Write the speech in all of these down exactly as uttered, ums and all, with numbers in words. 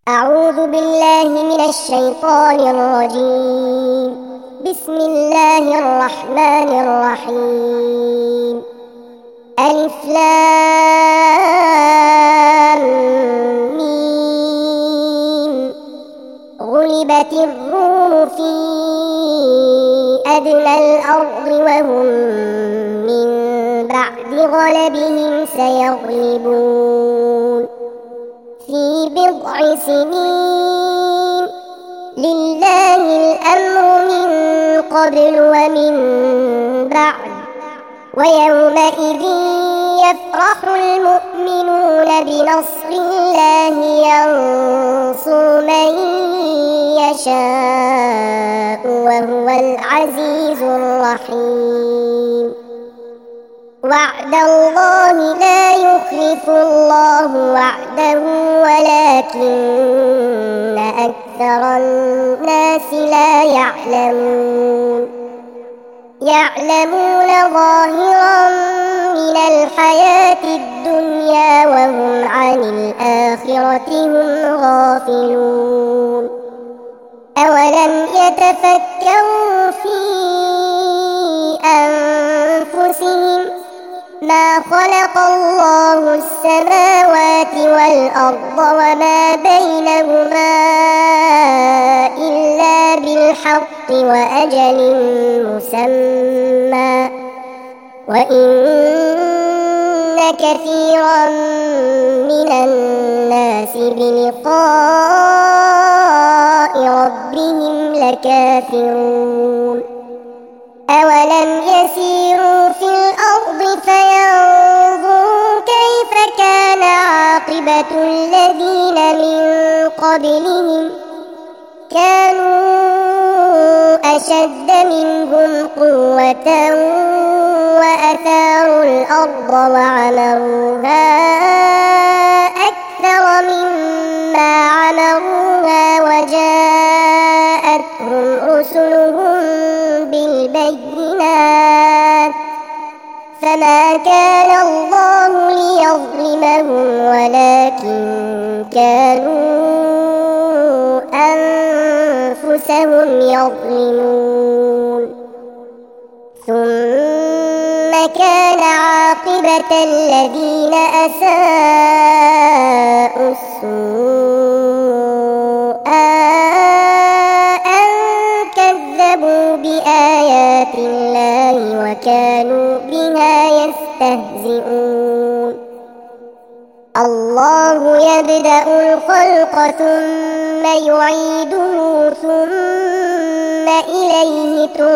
أعوذ بالله من الشيطان الرجيم. بسم الله الرحمن الرحيم. ألف لام ميم. غلبت الروم في أدنى الأرض وهم من بعد غلبهم سيغلبون في بضع سنين. لله الأمر من قبل ومن بعد، ويومئذ يفرح المؤمنون بنصر الله ينصر من يشاء وهو العزيز الرحيم. وعد الله لا يخلف الله وعده ولكن أكثر الناس لا يعلمون. يعلمون ظاهرا من الحياة الدنيا وهم عن الآخرة هم غافلون. أولم يتفكروا في أنفسهم ما خلق الله السماوات والأرض وما بينهما إلا بالحق وأجل مسمى، وإن كثيرا من الناس بلقاء ربهم لكافرون. أولم يسيروا في الأرض فينظروا كيف كان عاقبة الذين من قبلهم كانوا أشد منهم قوة وأثاروا الأرض وعمروها أكثر مما عمروها وجاءتهم رسلهم بالبينات فما كان الله ليظلمهم ولكن كانوا أنفسهم يظلمون. ثم كان عاقبة الذين أساءوا السوء أن كذبوا بآيات الله وكانوا بها يستهزئون. الله يبدأ الخلق ثم يعيده ثم إليه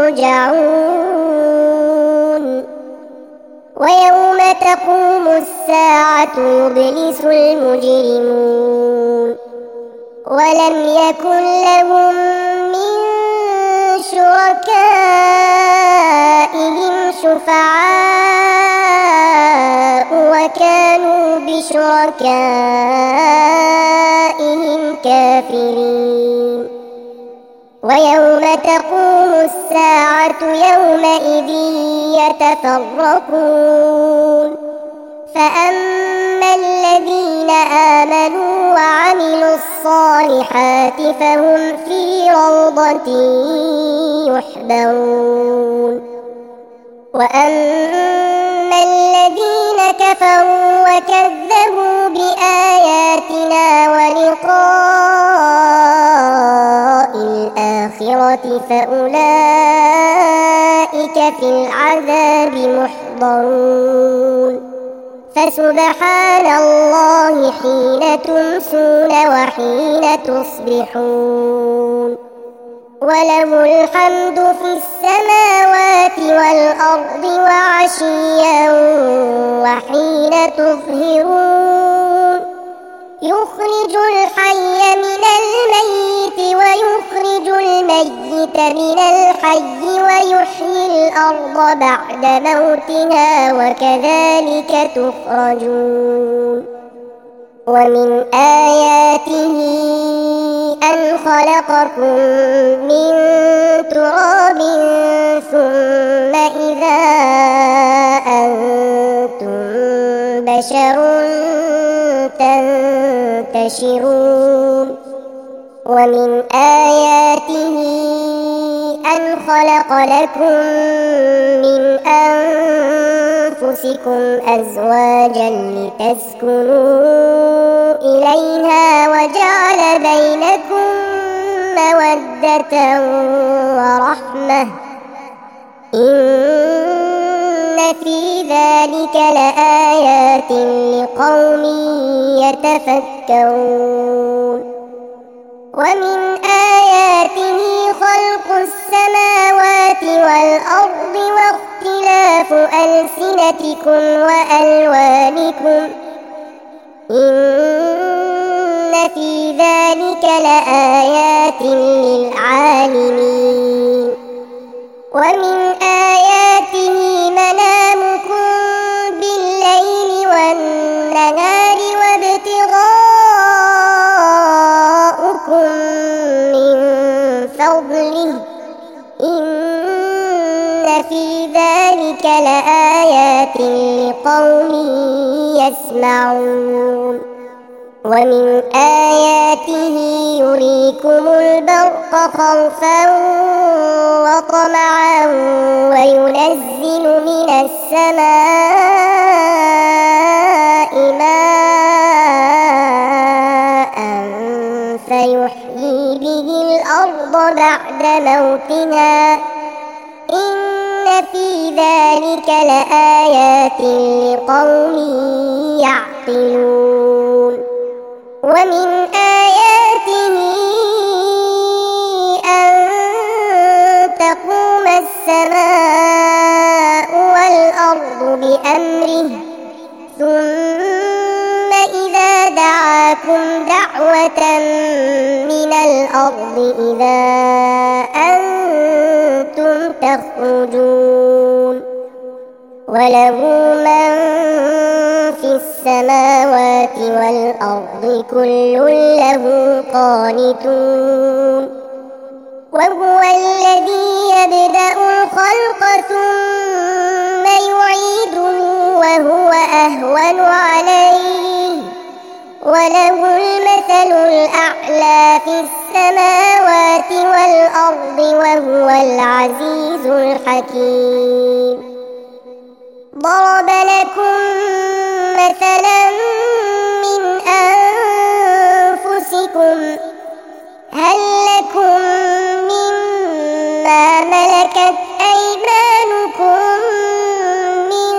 ترجعون. ويوم تقوم الساعة يبلس المجرمون ولم يكن لهم من شركائهم شفعاء وكانوا بشركائهم كافرين. ويوم تقوم الساعة يومئذ يتفرقون، فأما الذين آمنوا وعملوا الصالحات فهم في روضة يحبرون. وأما الذين كفروا وكذبوا بآياتنا ولقاء الآخرة فأولئك في العذاب محضرون. فسبحان الله حين تمسون وحين تصبحون، وله الحمد في السماوات والأرض وعشيا وحين تظهرون. يخرج الحي من الميت ويخرج الميت من الحي ويحيي الأرض بعد موتها وكذلك تخرجون. ومن آياته أن خلقكم من تراب ثم إذا أنتم بشر تنتشرون. ومن آياته أن خلق لكم من أنفسكم أزواجا لتسكنوا إليها وجعل بينكم مودة ورحمة إن في ذلك لآيات لقوم يتفكرون ومن آياته خلق السماوات والأرض واختلاف ألسنتكم وألوانكم إن في ذلك لآيات للعالمين ومن آياته منامكم بالليل والنهار وابتغاؤكم من فضله إن في ذلك لآيات لقوم يسمعون ومن آياته يريكم البرق خوفا وطمعا وينزل من السماء ماء فيحيي به الأرض بعد موتها إن في ذلك لآيات لقوم يعقلون ومن آياته أن تقوم السماء والأرض بأمره ثم إذا دعاكم دعوة من الأرض إذا أنتم تخرجون وله من في السماوات والأرض كل له قانتون وهو الذي يبدأ الخلق ثم يعيده وهو أهون عليه وله المثل الأعلى في السماوات والأرض وهو العزيز الحكيم ضرب لكم مثلا من أنفسكم هل لكم مما ملكت أيمانكم من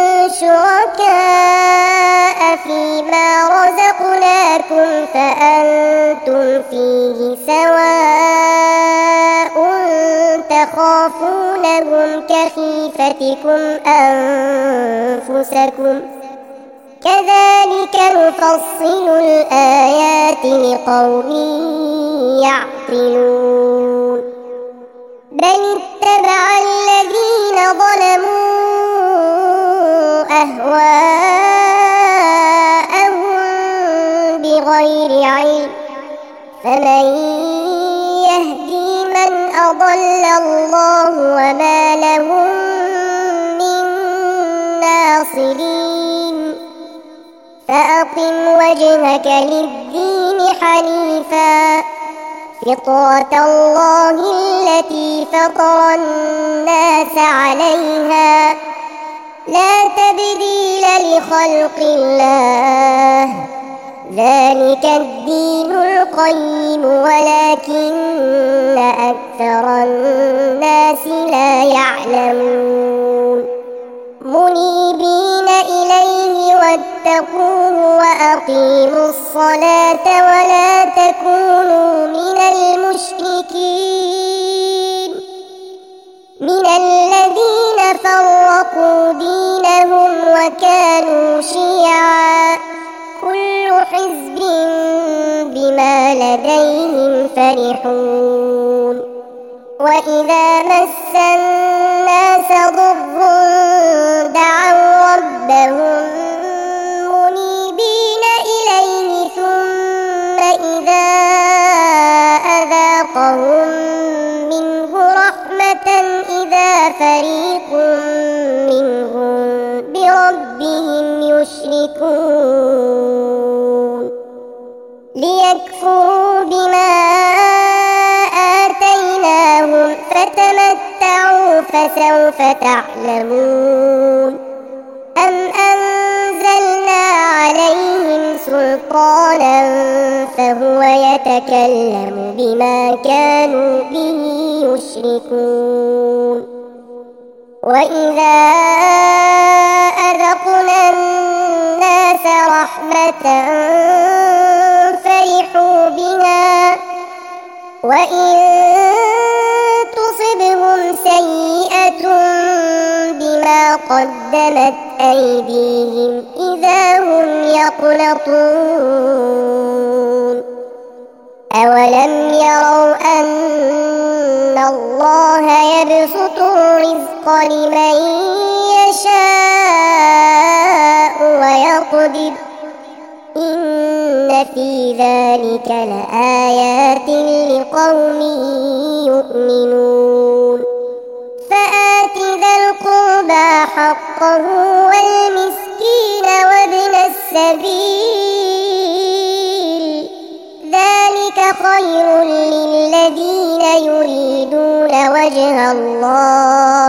شركاء فيما رزقناكم فأنتم فيه سواء تخافونهم كخيفتكم أنفسكم كذلك نفصل الآيات لقوم يعقلون بل اتبع الذين ظلموا أهواءهم بغير علم فمن يهدي من أضل الله وما لهم من ناصرين فأقم وجهك للدين حنيفا فطرة الله التي فطر الناس عليها لا تبديل لخلق الله ذلك الدين القيم ولكن أكثر الناس لا يعلمون منيبين إليه واتقوه وأقيموا الصلاة ولا تكونوا من المشركين من الذين فرقوا دينهم وكانوا شيعا كل حزب بما لديهم فرحون وإذا مس الناس ضر دعوا ربهم منيبين إليه ثم إذا أذاقهم منه رحمة إذا فريق منهم بربهم يشركون ليكفروا بما فسوف تعلمون أم أنزلنا عليهم سلطانا فهو يتكلم بما كانوا به يشركون وإذا أذقنا الناس رحمة فرحوا بها وإن تصبهم سيئة بما قدمت أيديهم إذا هم يقنطون أولم يروا أن الله يبسط الرزق لمن يشاء ويقدر إن في ذلك لآيات لقوم يؤمنون فآت ذا القربى حقه والمسكين وابن السبيل ذلك خير للذين يريدون وجه الله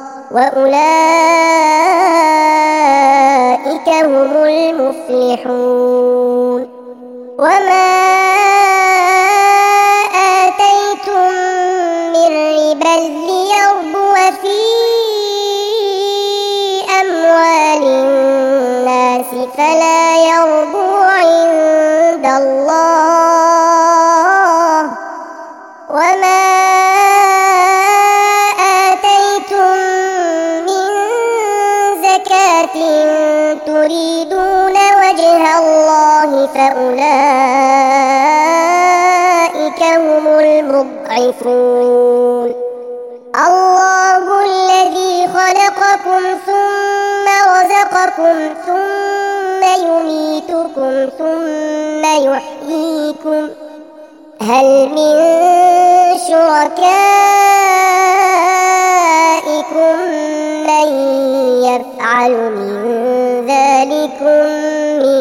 وأولئك هم المفلحون وما آتيتم من ربا ليربو في أموال الناس فلا يربو عند الله وما آتيتم من زكاة تريدون وجه الله فأولئك هم المضعفون الله الذي خلقكم ثم رزقكم ثم يميتكم ثم يحييكم هل من شركائكم من يفعل من ذلكم من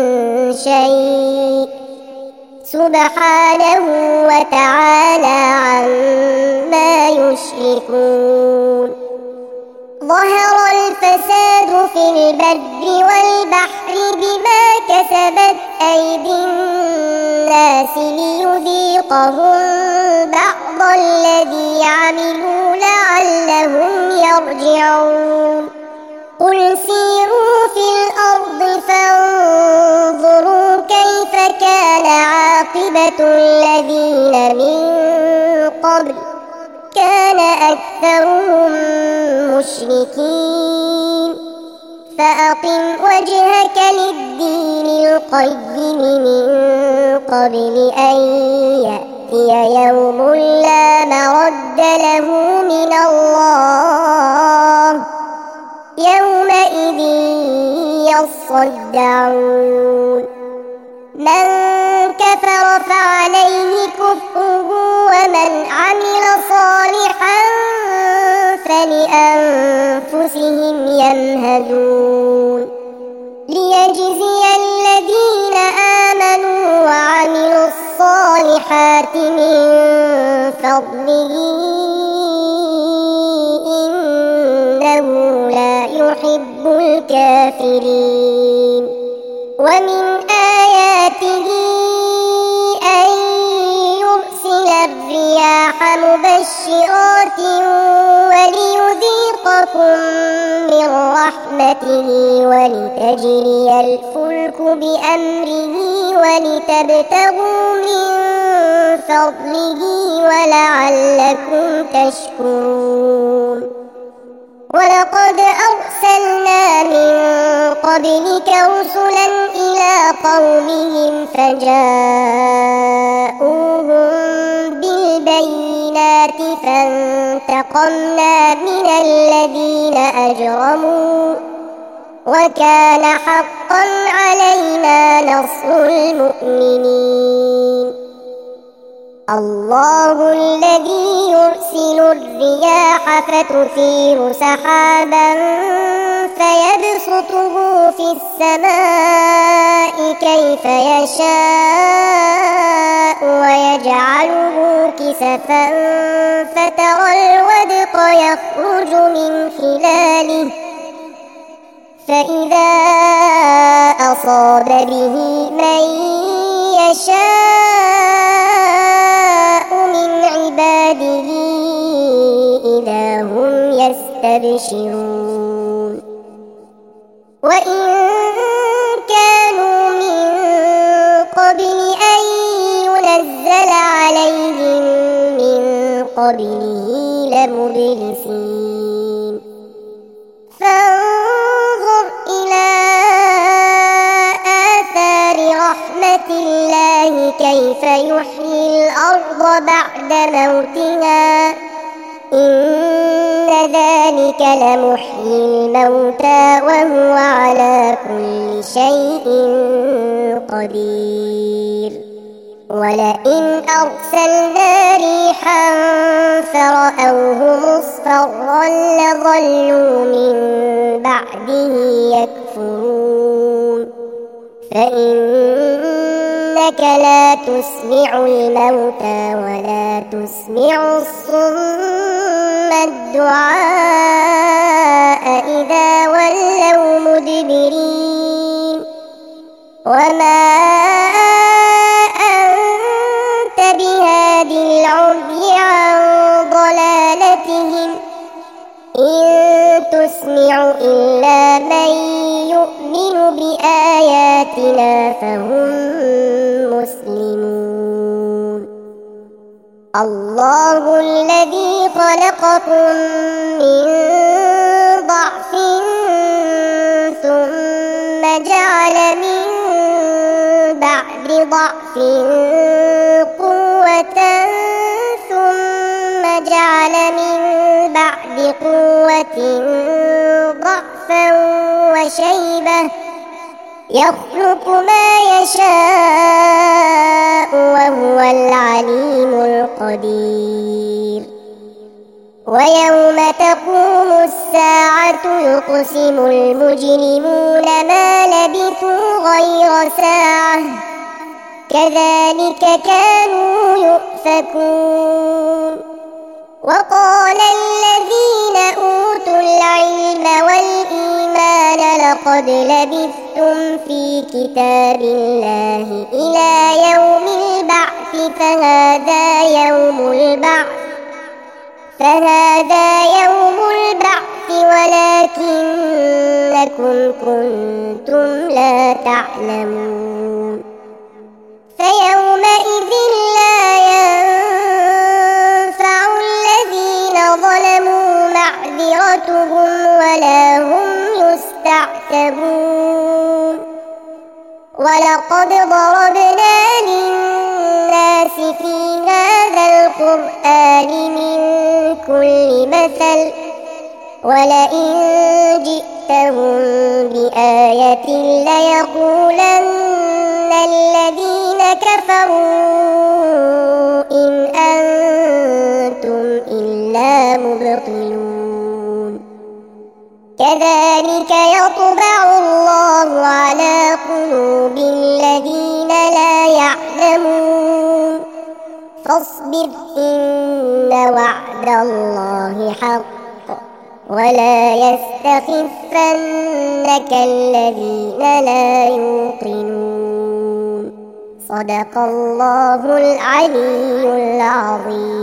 شيء سبحانه وتعالى عما يشركون ظهر الفساد في البر والبحر بما كسبت أيدي الناس ليذيقهم بعض الذي عملوا لعلهم يرجعون قل سيروا في الأرض فانظروا كيف كان عاقبة الذين من قبل كان أكثرهم مشركين فأقم وجهك للدين القيم من قبل أن يأتي يوم لا مرد له من الله يومئذ يصدعون من كفر فعليه كفره ومن عمل صالحا فلأنفسهم يمهدون ليجزي الذين آمنوا وعملوا الصالحات من فضله إنه لا يحب الكافرين ومن آياته أن يرسل الرياح مبشرات وليذيقكم من رحمته ولتجري الفلك بأمره ولتبتغوا من فضله ولعلكم تشكرون ولقد أرسلنا من قبلك رسلا إلى قومهم فجاءوهم بالبينات فانتقمنا من الذين أجرموا وكان حقا علينا نصر المؤمنين الله الذي يرسل الرياح فتثير سحابا فيبسطه في السماء كيف يشاء ويجعله كسفا فترى الودق يخرج من خلاله فإذا أصاب به من يشاء من عباده إذا هم يستبشرون وإن كانوا من قبل أن ينزل عليهم من قبله لمبلسين فانظر إلى آثار رحمة الله كيف يحيي الأرض بعد موتها إن ذلك لمحيي الموتى وهو على كل شيء قدير ولئن أرسلنا ريحا فرأوه مصفرا لظلوا من بعده يكفرون فإنك لا تسمع الموتى ولا تسمع الصم الدعاء إذا ولوا مدبرين وما أنت بهاد العمي عن ضلالتهم إن تسمع إلا من يؤمن بآياتنا فهم مسلمون الله الذي خلقكم من ضعف ثم جعل من بعد ضعف قوة ثم جعل من بعد قوة ضعفا وشيبة يخلق ما يشاء وهو العليم القدير ويوم تقوم الساعة يقسم المجرمون ما لبثوا غير ساعة كذلك كانوا يؤفكون وقال الذين أوتوا العلم والإيمان لقد لبثتم في كتاب الله إلى يوم البعث فهذا يوم البعث فهذا يوم البعث ولكنكم كنتم لا تعلمون فيومئذ لا ينفع الذين ظلموا معذرتهم ولا هم يستعتبون ولقد ضربنا للناس في هذا القرآن من كل مثل ولئن جئتهم بآية ليقولن الذين كفروا إن أنتم إلا مبطلون كذلك يطبع الله على قلوب الذين لا يعلمون فاصبر إن وعد الله حق ولا يستخفنك الذين لا يوقنون صدق الله العلي العظيم.